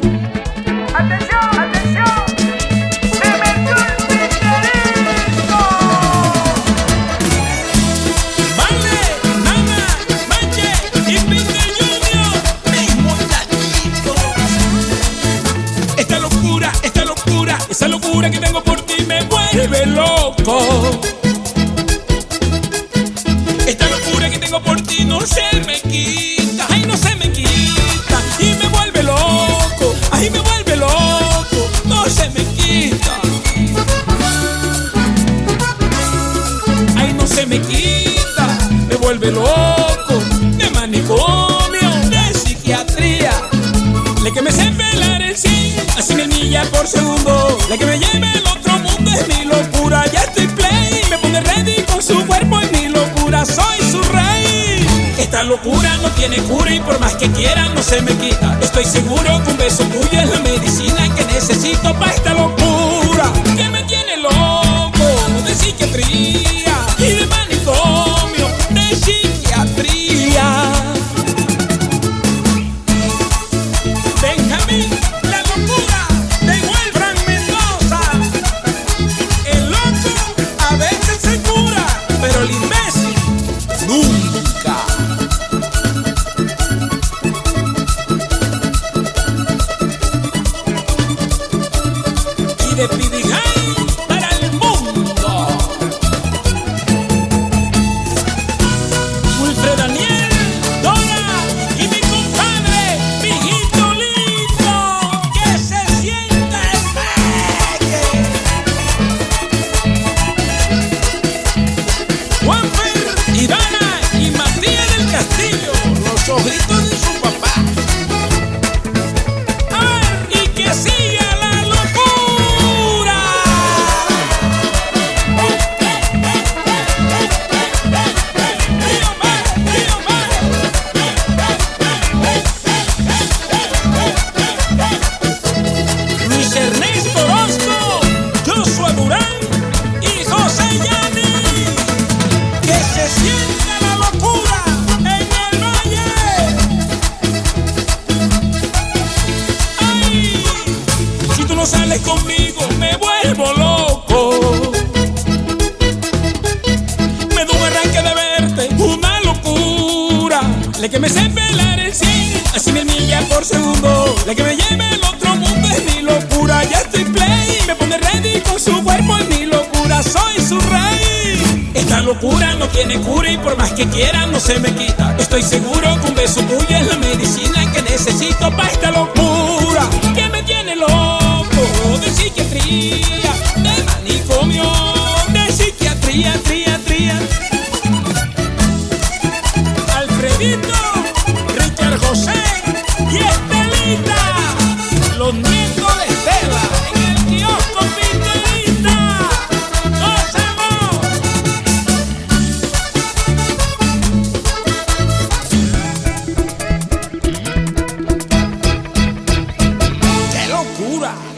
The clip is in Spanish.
¡Atención, atención! ¡Se metió el pincherito! Vale, Nana, Manche y Pinter Junior, mis muchachitos. Esta locura que tengo por ti me vuelve loco. Esta locura que tengo por ti no se me quita, ay, no se me quita. Y me vuelve loco, ay, me vuelve loco, no se me quita. Ay, no se me quita, me vuelve loco. De manicomio, de psiquiatría. La que me sé pelar el 100 a 100 millas por segundo. La que me lleve al otro mundo es mi locura. Ya estoy play, me pone ready con su cuerpo y mi locura. Soy su rey. Esta locura no tiene cura y por más que quiera no se me quita. Estoy seguro que un beso tuyo es la medicina que necesito para esta locura que me tiene loco. De psiquiatría y de manicomio, de psiquiatría. Benjamín, la locura de Wilfran Mendoza. El loco a veces se cura, pero el imbécil nunca. Y de Pibijay para el mundo. Wilfred Daniel, Dora y mi compadre, mijito lindo, que se sienta el peque. Juanfer y Dana y Matías del Castillo, los ojitos de su papá. Y que siga la locura. Luis Ernesto Orozco, Joshua Durán y José Yani. Que se sienta la locura en el valle. Ay, si tú no sales conmigo me vuelvo loco. Me da un arranque de verte, una locura. La que me sé pelar el 100 a 100 millas por segundo. La que me lleve al otro mundo es mi locura. Ya estoy play, me pone ready con su cuerpo y mi locura. Soy su rey. Esta locura no tiene cura y por más que quiera no se me quita. Estoy seguro que un beso tuyo es la medicina que necesito para esta locura que me tiene loco. De psiquiatría, de manicomio, de psiquiatría, tría. Alfredito, Richard José y Estelita, los nietos de Estela en el kiosco Pinterita. ¡Gózalo! ¡Qué locura!